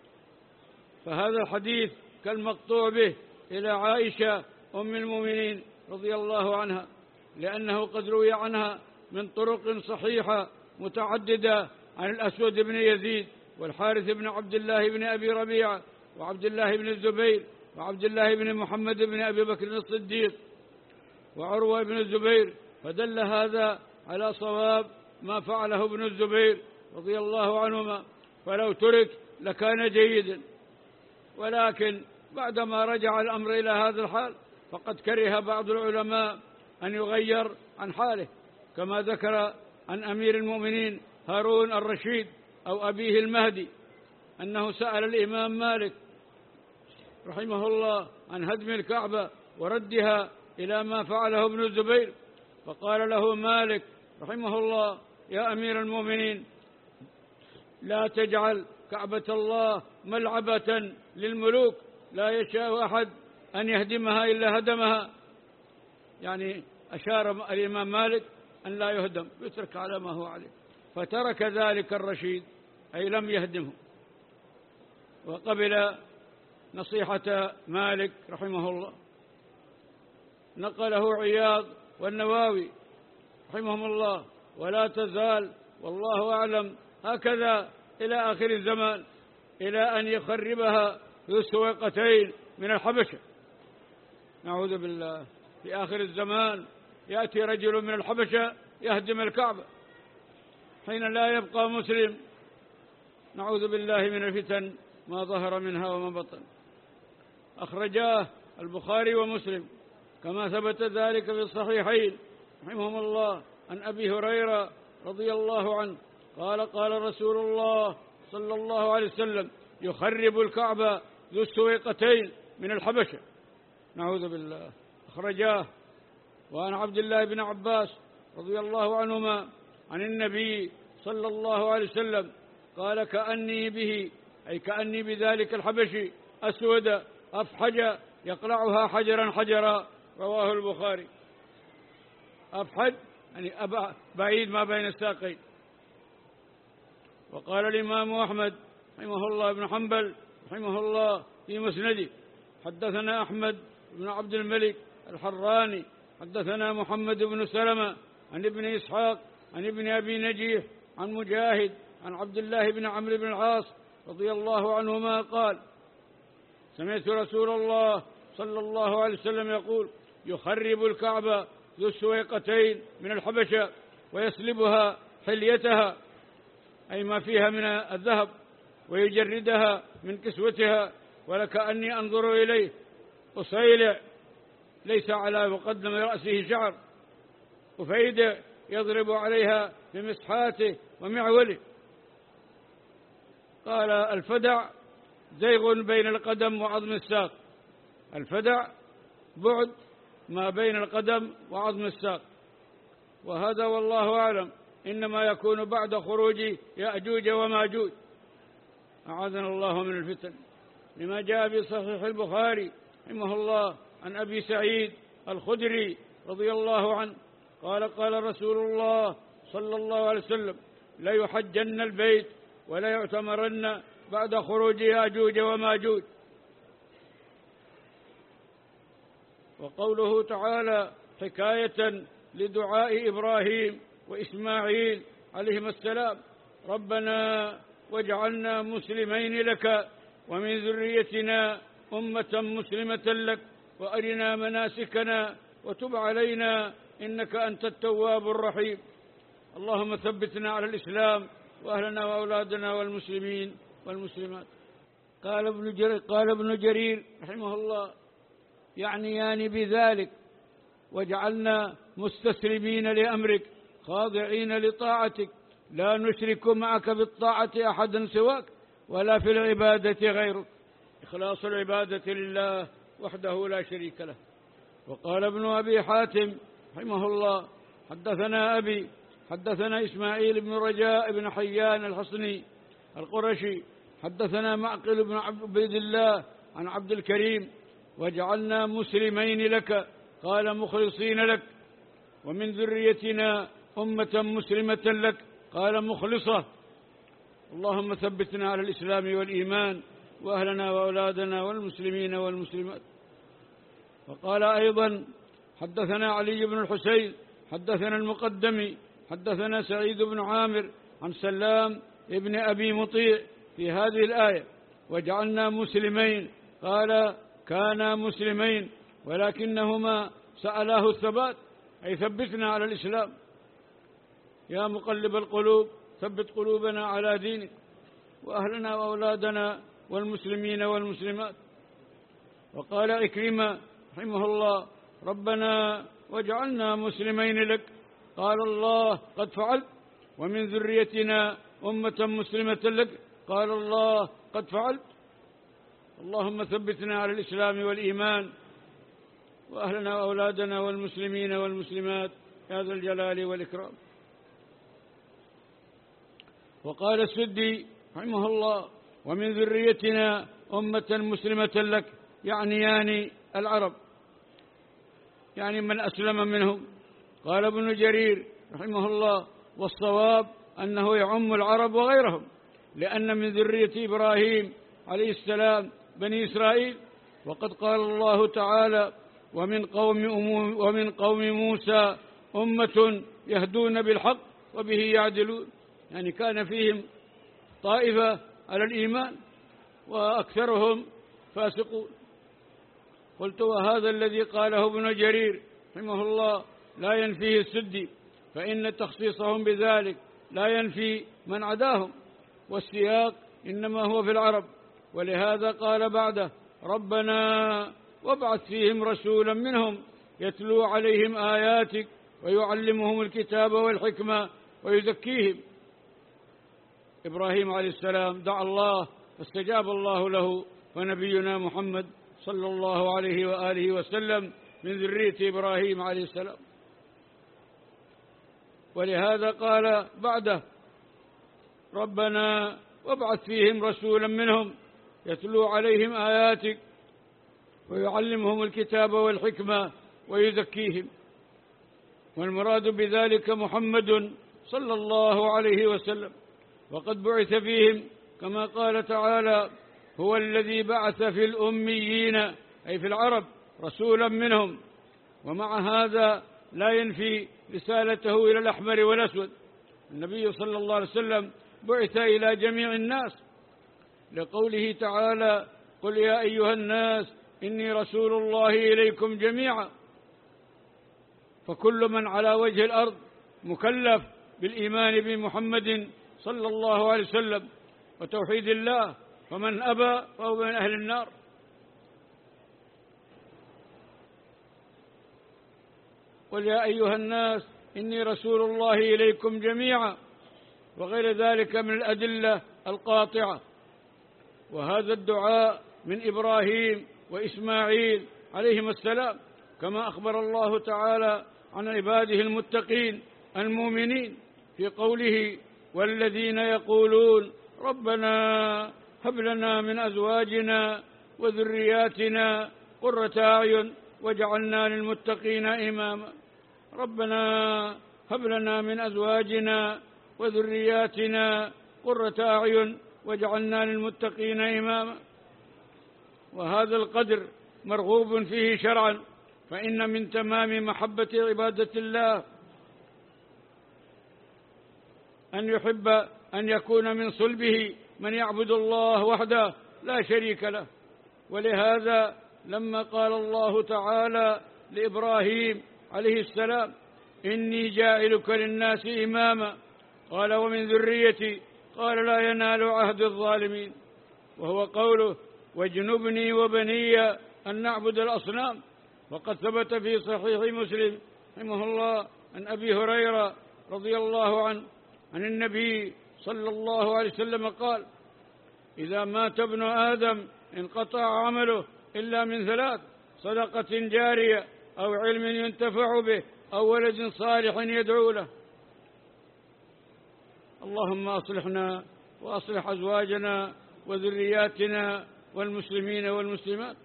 فهذا الحديث كالمقطوع به إلى عائشة أم المؤمنين رضي الله عنها، لأنه قد روي عنها من طرق صحيحة متعددة عن الأسود بن يزيد والحارث بن عبد الله بن أبي ربيعة وعبد الله بن الزبير وعبد الله بن محمد بن أبي بكر الصديق وعروة بن الزبير، فدل هذا على صواب ما فعله ابن الزبير رضي الله عنهما، فلو ترك لكان جيدا. ولكن بعدما رجع الأمر إلى هذا الحال فقد كره بعض العلماء أن يغير عن حاله، كما ذكر عن أمير المؤمنين هارون الرشيد أو أبيه المهدي أنه سأل الإمام مالك رحمه الله عن هدم الكعبة وردها إلى ما فعله ابن الزبير، فقال له مالك رحمه الله: يا أمير المؤمنين، لا تجعل كعبة الله ملعبة للملوك لا يشاء أحد أن يهدمها إلا هدمها. يعني أشار الإمام مالك أن لا يهدم، يترك على ما هو عليه، فترك ذلك الرشيد، أي لم يهدمه، وقبل نصيحة مالك رحمه الله. نقله عياض والنواوي رحمهم الله: ولا تزال والله أعلم هكذا إلى آخر الزمان، إلى أن يخربها ذو السويقتين من الحبشة. نعوذ بالله. في آخر الزمان يأتي رجل من الحبشة يهدم الكعبة حين لا يبقى مسلم، نعوذ بالله من الفتن ما ظهر منها وما بطن. أخرجاه البخاري ومسلم كما ثبت ذلك في الصحيحين رحمهم الله عن أبي هريرة رضي الله عنه قال: قال رسول الله صلى الله عليه وسلم: يخرب الكعبة ذو السويقتين من الحبشة. نعوذ بالله. أخرجاه. وعن عبد الله بن عباس رضي الله عنهما عن النبي صلى الله عليه وسلم قال: كأني به، أي كأني بذلك الحبشي أسود أفحج يقلعها حجرا حجرا. رواه البخاري. أفحج يعني بعيد ما بين الساقين. وقال الإمام أحمد رحمه الله بن حنبل رحمه الله في مسنده: حدثنا أحمد بن عبد الملك الحراني حدثنا محمد بن سلمة عن ابن إسحاق عن ابن أبي نجيح عن مجاهد عن عبد الله بن عمرو بن العاص رضي الله عنهما قال: سمعت رسول الله صلى الله عليه وسلم يقول: يخرب الكعبة ذو السويقتين من الحبشة ويسلبها حليتها، أي ما فيها من الذهب، ويجردها من كسوتها، ولكأني أنظر إليه أصيلع ليس على مقدم رأسه شعر، وفيدع يضرب عليها بمسحاته ومعوله. قال: الفدع زيغ بين القدم وعظم الساق. الفدع بعد ما بين القدم وعظم الساق، وهذا والله أعلم إنما يكون بعد خروج يأجوج وماجوج، أعاذنا الله من الفتن، لما جاء في صحيح البخاري رحمه الله عن أبي سعيد الخدري رضي الله عنه قال: قال رسول الله صلى الله عليه وسلم: لا يحجن البيت ولا يعتمرن بعد خروج يأجوج وماجوج. وقوله تعالى حكاية لدعاء إبراهيم وإسماعيل عليهما السلام: ربنا واجعلنا مسلمين لك ومن ذريتنا أمة مسلمة لك وأرنا مناسكنا وتب علينا إنك أنت التواب الرحيم. اللهم ثبتنا على الإسلام وأهلنا وأولادنا والمسلمين والمسلمات. قال ابن جرير, قال ابن جرير رحمه الله: يعنيان بذلك: واجعلنا مستسلمين لأمرك خاضعين لطاعتك لا نشرك معك بالطاعة أحدا سواك ولا في العبادة غيرك، إخلاص العبادة لله وحده لا شريك له. وقال ابن أبي حاتم رحمه الله: حدثنا أبي حدثنا إسماعيل بن رجاء بن حيان الحصني القرشي حدثنا معقل بن عبد الله عن عبد الكريم: واجعلنا مسلمين لك، قال مخلصين لك، ومن ذريتنا أمة مسلمة لك، قال مخلصة. اللهم ثبتنا على الإسلام والإيمان وأهلنا وأولادنا والمسلمين والمسلمات. وقال أيضا: حدثنا علي بن الحسين حدثنا المقدمي حدثنا سعيد بن عامر عن سلام ابن أبي مطيع في هذه الآية: وجعلنا مسلمين، قال كانا مسلمين ولكنهما سألاه الثبات، أي ثبتنا على الإسلام. يا مقلب القلوب ثبت قلوبنا على دينك وأهلنا وأولادنا والمسلمين والمسلمات. وقال عكرمة رحمه الله: ربنا واجعلنا مسلمين لك، قال الله قد فعلت، ومن ذريتنا أمة مسلمة لك؟ قال الله قد فعلت. اللهم ثبتنا على الإسلام والإيمان، وأهلنا وأولادنا والمسلمين والمسلمات يا ذا الجلال والإكرام. وقال السدي رحمه الله: ومن ذريتنا أمة مسلمة لك، يعني يعني العرب، يعني من أسلم منهم. قال ابن جرير رحمه الله: والصواب أنه يعم العرب وغيرهم، لأن من ذرية إبراهيم عليه السلام بني إسرائيل، وقد قال الله تعالى: ومن قوم, ومن قوم موسى أمة يهدون بالحق وبه يعدلون، يعني كان فيهم طائفة على الإيمان وأكثرهم فاسقون. قلت: وهذا الذي قاله ابن جرير رحمه الله لا ينفيه السدي، فإن تخصيصهم بذلك لا ينفي من عداهم، والسياق إنما هو في العرب. ولهذا قال بعده: ربنا وابعث فيهم رسولا منهم يتلو عليهم آياتك ويعلمهم الكتاب والحكمة ويزكيهم. إبراهيم عليه السلام دعا الله فاستجاب الله له، ونبينا محمد صلى الله عليه وآله وسلم من ذرية إبراهيم عليه السلام. ولهذا قال بعده: ربنا وابعث فيهم رسولا منهم يتلو عليهم آياتك ويعلمهم الكتاب والحكمة ويزكيهم. والمراد بذلك محمد صلى الله عليه وسلم، وقد بعث فيهم كما قال تعالى: هو الذي بعث في الأميين، أي في العرب، رسولا منهم. ومع هذا لا ينفي رسالته إلى الأحمر والأسود. النبي صلى الله عليه وسلم بعث إلى جميع الناس، لقوله تعالى: قل يا أيها الناس إني رسول الله إليكم جميعا. فكل من على وجه الأرض مكلف بالإيمان بمحمد صلى الله عليه وسلم وتوحيد الله، فمن أبى فهو من أهل النار. قل يا أيها الناس إني رسول الله إليكم جميعا، وغير ذلك من الأدلة القاطعة. وهذا الدعاء من إبراهيم وإسماعيل عليهما السلام، كما أخبر الله تعالى عن عباده المتقين المؤمنين في قوله: والذين يقولون ربنا هب لنا من أزواجنا وذرياتنا قرة أعين واجعلنا للمتقين إماما. ربنا هب لنا من أزواجنا وذرياتنا قرة أعين واجعلنا للمتقين إماما. وهذا القدر مرغوب فيه شرعا، فإن من تمام محبة عبادة الله أن يحب أن يكون من صلبه من يعبد الله وحده لا شريك له. ولهذا لما قال الله تعالى لإبراهيم عليه السلام: إني جاعلك للناس إماما، قال: ومن ذريتي، قال: لا ينال عهد الظالمين. وهو قوله: واجنبني وبني أن نعبد الأصنام. وقد ثبت في صحيح مسلم رحمه الله عن أبي هريرة رضي الله عنه عن النبي صلى الله عليه وسلم قال: إذا مات ابن آدم انقطع عمله إلا من ثلاث: صدقة جارية، أو علم ينتفع به، أو ولد صالح يدعو له. اللهم أصلحنا وأصلح أزواجنا وذرياتنا والمسلمين والمسلمات.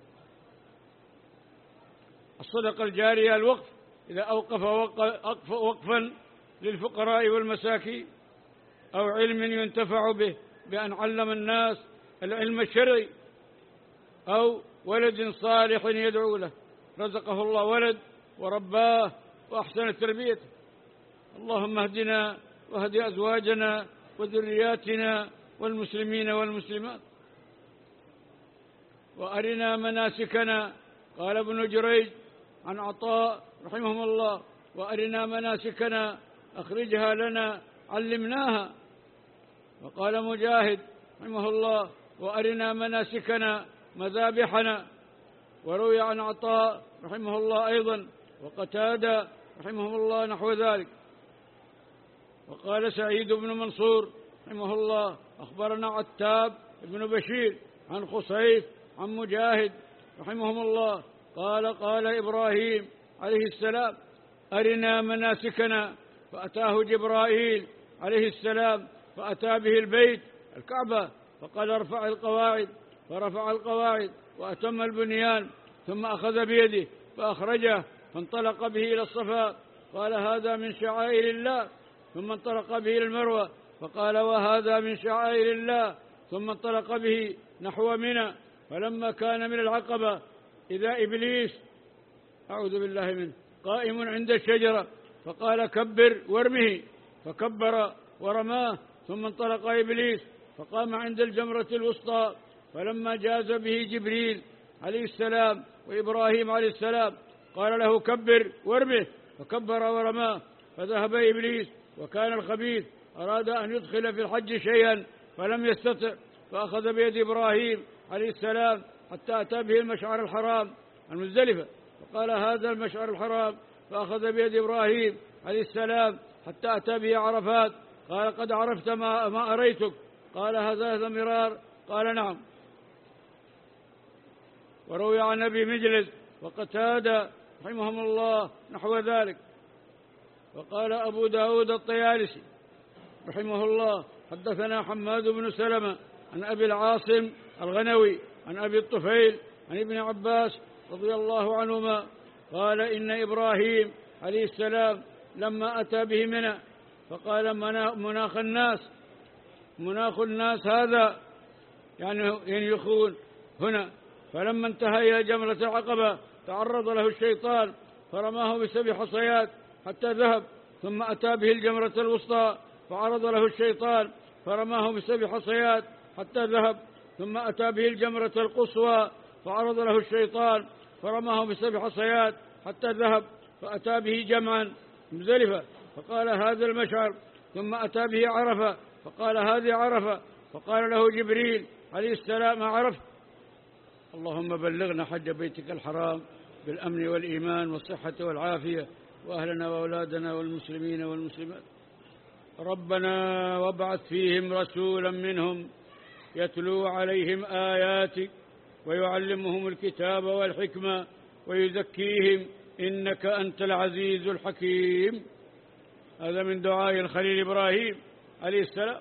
الصدقة الجارية الوقف، إذا أوقف وقفا للفقراء والمساكين، أو علم ينتفع به بأن علم الناس العلم الشرعي، أو ولد صالح يدعو له، رزقه الله ولد ورباه وأحسن تربيته. اللهم اهدنا واهد أزواجنا وذرياتنا والمسلمين والمسلمات، وأرنا مناسكنا. قال ابن جريج عن عطاء رحمه الله: وأرنا مناسكنا أخرجها لنا علمناها. وقال مجاهد رحمه الله: وأرنا مناسكنا مذابحنا. وروي عن عطاء رحمه الله أيضا وقتادة رحمه الله نحو ذلك. وقال سعيد بن منصور رحمه الله أخبرنا عتاب بن بشير عن خصيف عن مجاهد رحمهم الله قال قال إبراهيم عليه السلام أرنا مناسكنا، فأتاه جبرائيل عليه السلام فأتى به البيت الكعبة فقال ارفع القواعد، فرفع القواعد وأتم البنيان، ثم أخذ بيده فأخرجه فانطلق به إلى الصفا، قال هذا من شعائر الله، ثم انطلق به إلى المروة فقال وهذا من شعائر الله، ثم انطلق به نحو منى، فلما كان من العقبة إذا إبليس أعوذ بالله منه قائم عند الشجرة فقال كبر وارمه، فكبر ورماه، ثم انطلق إبليس فقام عند الجمرة الوسطى، فلما جاز به جبريل عليه السلام وإبراهيم عليه السلام قال له كبر وارمه، فكبر ورماه، فذهب إبليس وكان الخبيث أراد أن يدخل في الحج شيئا فلم يستطع، فأخذ بيد إبراهيم عليه السلام حتى أتى به المشعر الحرام المزدلفة، فقال هذا المشعر الحرام، فأخذ بيد إبراهيم عليه السلام حتى أتى به عرفات، قال قد عرفت ما, ما أريتك، قال هذا مرار، قال نعم. وروي عن أبي مجلس وقتادة رحمهم الله نحو ذلك. وقال أبو داود الطيالسي رحمه الله حدثنا حماد بن سلمة عن أبي العاصم الغنوي عن أبي الطفيل عن ابن عباس رضي الله عنهما قال إن إبراهيم عليه السلام لما أتى به منى فقال مناخ الناس مناخ الناس هذا يعني يخون هنا، فلما انتهى إلى جمرة العقبة تعرض له الشيطان فرماه بسبع حصيات حتى ذهب، ثم أتى به الجمرة الوسطى فعرض له الشيطان فرماه بسبع حصيات حتى ذهب، ثم أتى به الجمرة القصوى فعرض له الشيطان فرماه بسبع حصيات حتى ذهب، فأتى به جمعا مزدلفة فقال هذا المشعر، ثم أتى به عرفة فقال هذه عرفة، فقال له جبريل عليه السلام عرفت. اللهم بلغنا حج بيتك الحرام بالأمن والإيمان والصحة والعافية، وأهلنا وأولادنا والمسلمين والمسلمات. ربنا وابعث فيهم رسولا منهم يتلو عليهم آياتك ويعلمهم الكتاب والحكمة ويزكيهم إنك أنت العزيز الحكيم. هذا من دعاء الخليل إبراهيم عليه السلام.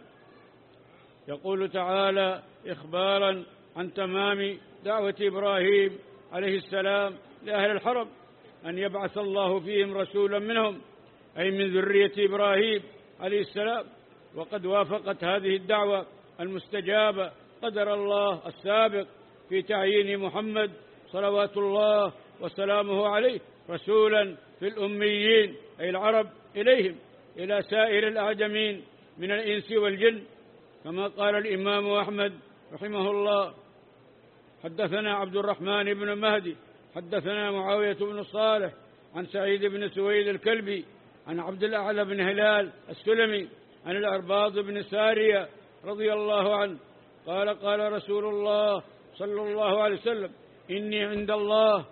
يقول تعالى إخبارا عن تمام دعوة إبراهيم عليه السلام لأهل الحرم أن يبعث الله فيهم رسولا منهم، أي من ذرية إبراهيم عليه السلام. وقد وافقت هذه الدعوة المستجابة قدر الله السابق في تعيين محمد صلوات الله وسلامه عليه رسولا في الأميين أي العرب إليهم إلى سائر الأعجمين من الإنس والجن، كما قال الإمام أحمد رحمه الله حدثنا عبد الرحمن بن مهدي حدثنا معاوية بن صالح عن سعيد بن سويد الكلبي عن عبد الأعلى بن هلال السلمي عن الأرباض بن سارية رضي الله عنه قال قال رسول الله صلى الله عليه وسلم إني عند الله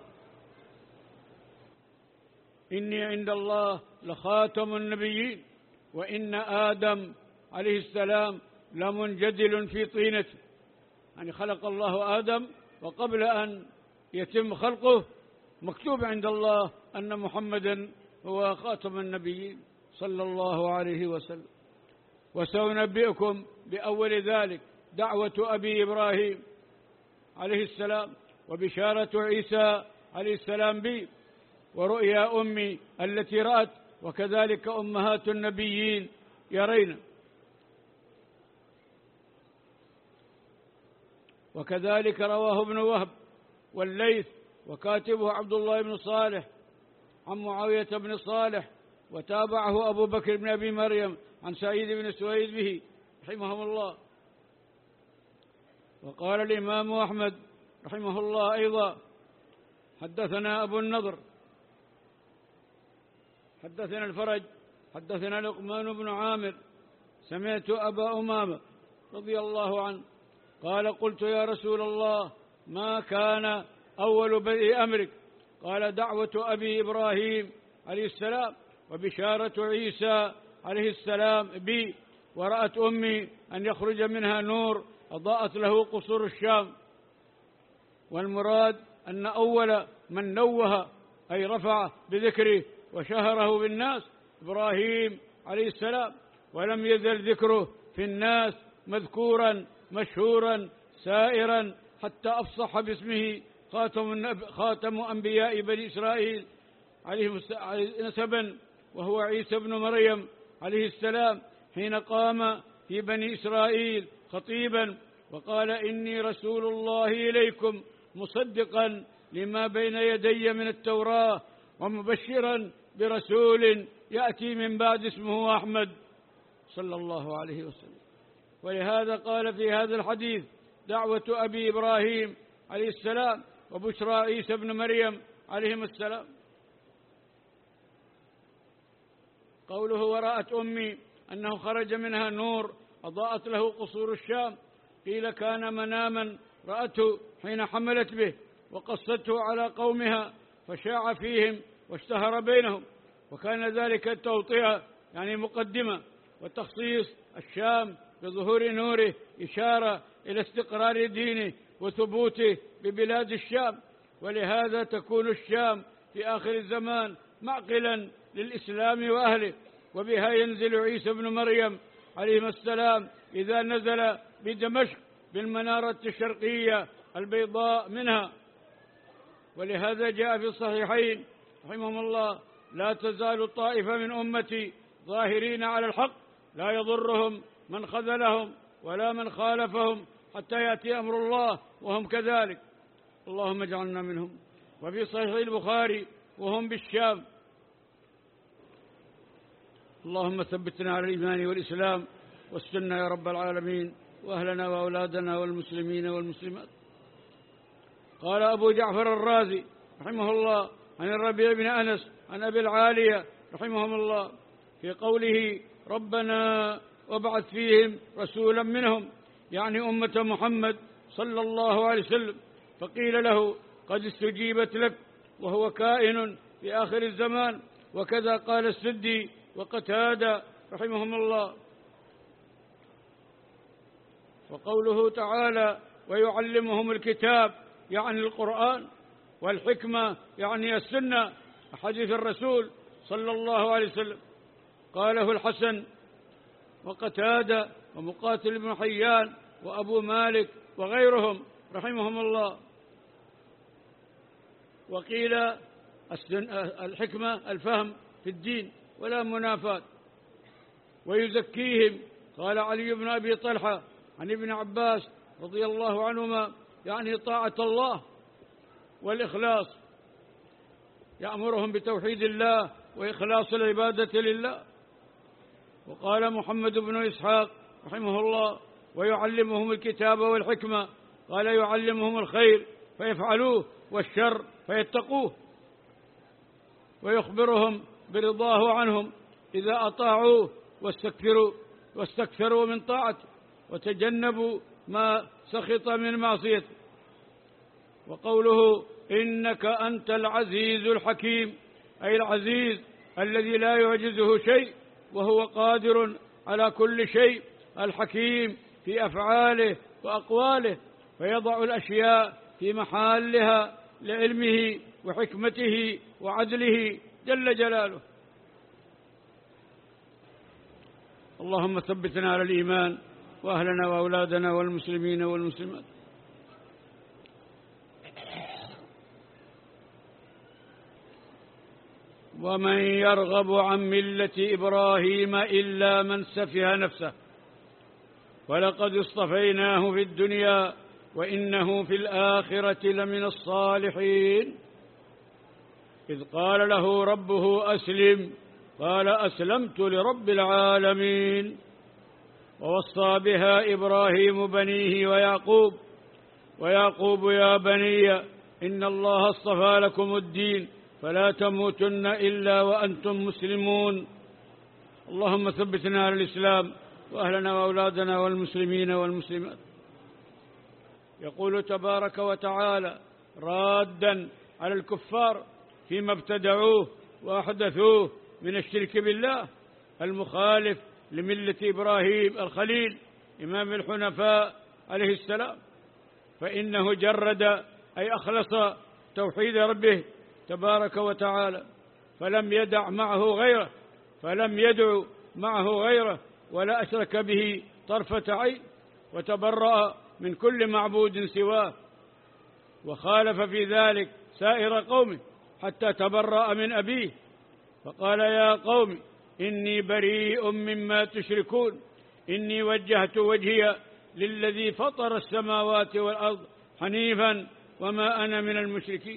إني عند الله لخاتم النبيين، وإن آدم عليه السلام لمنجدل في طينته، يعني خلق الله آدم وقبل أن يتم خلقه مكتوب عند الله أن محمدا هو خاتم النبيين صلى الله عليه وسلم. وسأنبئكم بأول ذلك دعوة أبي إبراهيم عليه السلام وبشارة عيسى عليه السلام بي، ورؤيا أمي التي رأت، وكذلك أمهات النبيين يرين. وكذلك رواه ابن وهب والليث وكاتبه عبد الله بن صالح عن معاوية بن صالح، وتابعه أبو بكر بن أبي مريم عن سعيد بن سويد به رحمه الله. وقال الإمام أحمد رحمه الله أيضا حدثنا أبو النضر حدثنا الفرج حدثنا لقمان بن عامر سمعت أبا أمامة رضي الله عنه قال قلت يا رسول الله ما كان أول بدء أمرك؟ قال دعوة أبي إبراهيم عليه السلام وبشارة عيسى عليه السلام بي، ورأت أمي أن يخرج منها نور أضاءت له قصور الشام. والمراد أن أول من نوه أي رفع بذكره وشهره بالناس إبراهيم عليه السلام، ولم يزل ذكره في الناس مذكورا مشهورا سائرا حتى أفصح باسمه خاتم, خاتم أنبياء بني إسرائيل عليه نسبا، وهو عيسى بن مريم عليه السلام، حين قام في بني إسرائيل خطيبا وقال: إني رسول الله إليكم مصدقا لما بين يدي من التوراة ومبشرا برسول يأتي من بعد اسمه أحمد صلى الله عليه وسلم. ولهذا قال في هذا الحديث: دعوة أبي إبراهيم عليه السلام وبشرى عيسى بن مريم عليهم السلام. قوله: ورأت أمي أنه خرج منها نور أضاءت له قصور الشام، قيل كان مناما رأته حين حملت به وقصته على قومها فشاع فيهم واشتهر بينهم، وكان ذلك التوطئة يعني مقدمة، وتخصيص الشام بظهور نوره إشارة إلى استقرار دينه وثبوته ببلاد الشام. ولهذا تكون الشام في آخر الزمان معقلا للإسلام وأهله، وبها ينزل عيسى بن مريم عليه السلام إذا نزل بدمشق بالمنارة الشرقية البيضاء منها. ولهذا جاء في الصحيحين رحمهم الله: لا تزال طائفة من أمتي ظاهرين على الحق لا يضرهم من خذلهم ولا من خالفهم حتى يأتي أمر الله وهم كذلك، اللهم اجعلنا منهم. وفي صحيح البخاري: وهم بالشام. اللهم ثبتنا على الإيمان والإسلام والسنة يا رب العالمين، وأهلنا وأولادنا والمسلمين والمسلمات. قال أبو جعفر الرازي رحمه الله عن الربيع بن أنس عن أبي العالية رحمهم الله في قوله: ربنا وابعث فيهم رسولا منهم، يعني أمة محمد صلى الله عليه وسلم. فقيل له: قد استجيبت لك، وهو كائن في آخر الزمان. وكذا قال السدي وقتادة رحمهم الله. وقوله تعالى: ويعلمهم الكتاب يعني القرآن، والحكمة يعني السنة حديث الرسول صلى الله عليه وسلم. قاله الحسن وقتادة ومقاتل بن حيان وأبو مالك وغيرهم رحمهم الله. وقيل الحكمة الفهم في الدين ولا منافاة. ويزكيهم، قال علي بن أبي طلحة عن ابن عباس رضي الله عنهما، يعني طاعة الله والإخلاص، يأمرهم بتوحيد الله وإخلاص العبادة لله. وقال محمد بن إسحاق رحمه الله: ويعلمهم الكتاب والحكمة، قال يعلمهم الخير فيفعلوه والشر فيتقوه، ويخبرهم برضاه عنهم إذا أطاعوه واستكثروا واستكثروا من طاعته وتجنبوا ما سخط من معصيته. وقوله: إنك أنت العزيز الحكيم، أي العزيز الذي لا يعجزه شيء وهو قادر على كل شيء، الحكيم في أفعاله وأقواله، فيضع الأشياء في محلها لعلمه وحكمته وعدله جل جلاله. اللهم ثبتنا على الإيمان وأهلنا وأولادنا والمسلمين والمسلمات. ومن يرغب عن ملة إبراهيم إلا من سفه نفسه ولقد اصطفيناه في الدنيا وإنه في الآخرة لمن الصالحين. إذ قال له ربه أسلم قال أسلمت لرب العالمين. ووصى بها إبراهيم بنيه ويعقوب ويعقوب يا بني إن الله اصطفى لكم الدين فلا تموتن إلا وأنتم مسلمون. اللهم ثبتنا على الإسلام وأهلنا وأولادنا والمسلمين والمسلمات. يقول تبارك وتعالى رادا على الكفار فيما ابتدعوه وأحدثوه من الشرك بالله المخالف لملة إبراهيم الخليل إمام الحنفاء عليه السلام، فإنه جرد أي أخلص توحيد ربه تبارك وتعالى، فلم يدع معه غيره، فلم يدع معه غيره ولا أشرك به طرفة عين، وتبرأ من كل معبود سواه، وخالف في ذلك سائر قومه حتى تبرأ من أبيه، فقال يا قوم إني بريء مما تشركون إني وجهت وجهي للذي فطر السماوات والأرض حنيفا وما أنا من المشركين.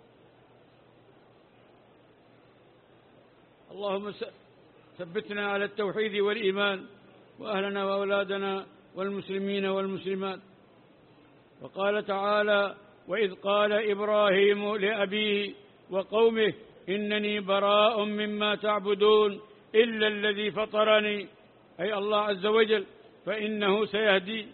اللهم ثبتنا على التوحيد والإيمان وأهلنا وأولادنا والمسلمين والمسلمات. وقال تعالى وإذ قال إبراهيم لأبيه وقومه إنني براء مما تعبدون إلا الذي فطرني، أي الله عز وجل، فإنه سيهدي.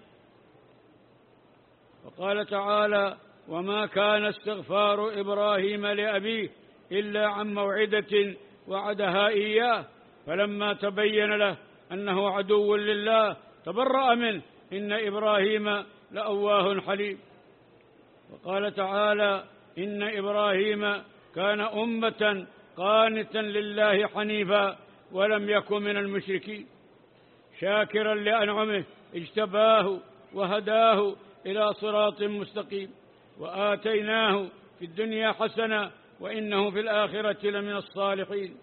وقال تعالى وما كان استغفار إبراهيم لأبيه إلا عن موعدة وعدها إياه فلما تبين له أنه عدو لله تبرأ منه إن إبراهيم لأواه حليم. وقال تعالى إن إبراهيم كان أمة قانتا لله حنيفا ولم يكن من المشركين شاكرا لأنعمه اجتباه وهداه إلى صراط مستقيم وآتيناه في الدنيا حسنة وإنه في الآخرة لمن الصالحين.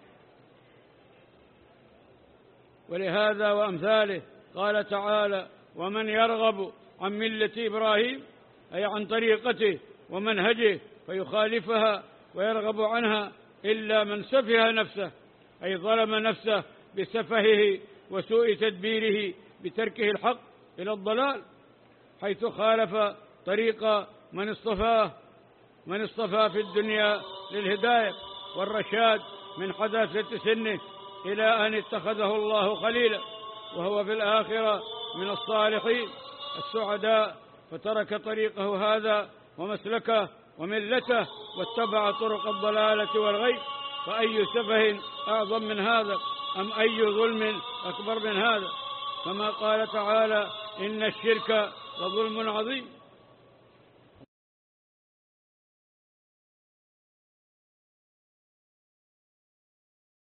ولهذا وأمثاله قال تعالى ومن يرغب عن ملة إبراهيم أي عن طريقته ومنهجه فيخالفها ويرغب عنها إلا من سفه نفسه، أي ظلم نفسه بسفهه وسوء تدبيره بتركه الحق إلى الضلال، حيث خالف طريق من اصطفاه من اصطفى في الدنيا للهداية والرشاد من حداثة سنه إلى أن اتخذه الله خليلا، وهو في الآخرة من الصالحين السعداء، فترك طريقه هذا ومسلكه وملته واتبع طرق الضلالة والغي، فأي سفه أعظم من هذا أم أي ظلم أكبر من هذا؟ كما قال تعالى إن الشرك لظلم عظيم.